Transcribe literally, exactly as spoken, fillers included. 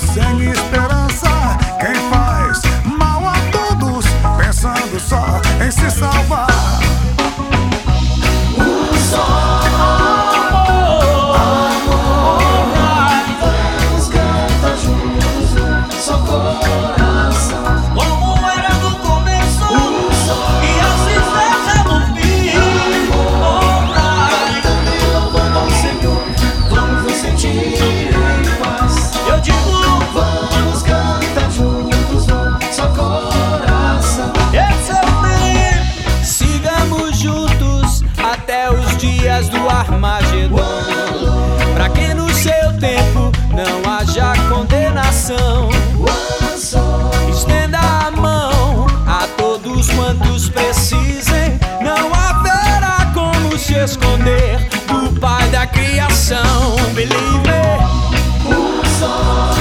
sem esperança. Quem faz mal a todos, pensando só em se salvar. Um só amor, amor, vamos cantar juntos, só coração. Como era no começo Um só e assim seja no fim. Alright. também louvando ao Senhor, vamos nos sentir em paz. Eu digo, Vamos cantar juntos, só coração. esse é o tempo. Sigamos juntos até os dias do Armagedon, pra que no seu tempo não haja condenação. One só, Estenda a mão a todos quantos precisem, não haverá como se esconder do Pai da criação. Believe me. um só